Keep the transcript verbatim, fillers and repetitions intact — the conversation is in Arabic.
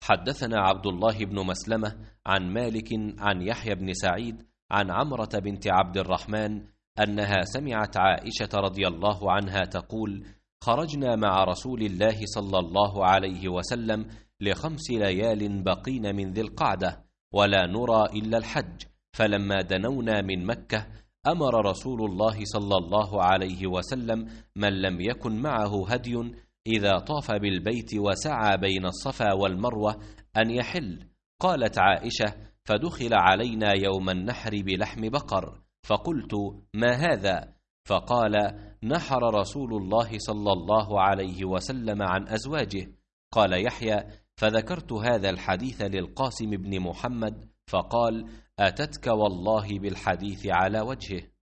حدثنا عبد الله بن مسلمة عن مالك عن يحيى بن سعيد عن عمرة بنت عبد الرحمن أنها سمعت عائشة رضي الله عنها تقول: خرجنا مع رسول الله صلى الله عليه وسلم لخمس ليال بقين من ذي القعدة ولا نرى إلا الحج، فلما دنونا من مكة أمر رسول الله صلى الله عليه وسلم من لم يكن معه هدي إذا طاف بالبيت وسعى بين الصفا والمروة أن يحل. قالت عائشة: فدخل علينا يوم النحر بلحم بقر، فقلت: ما هذا؟ فقال: نحر رسول الله صلى الله عليه وسلم عن أزواجه. قال يحيى: فذكرت هذا الحديث للقاسم بن محمد فقال: أتتك والله بالحديث على وجهه.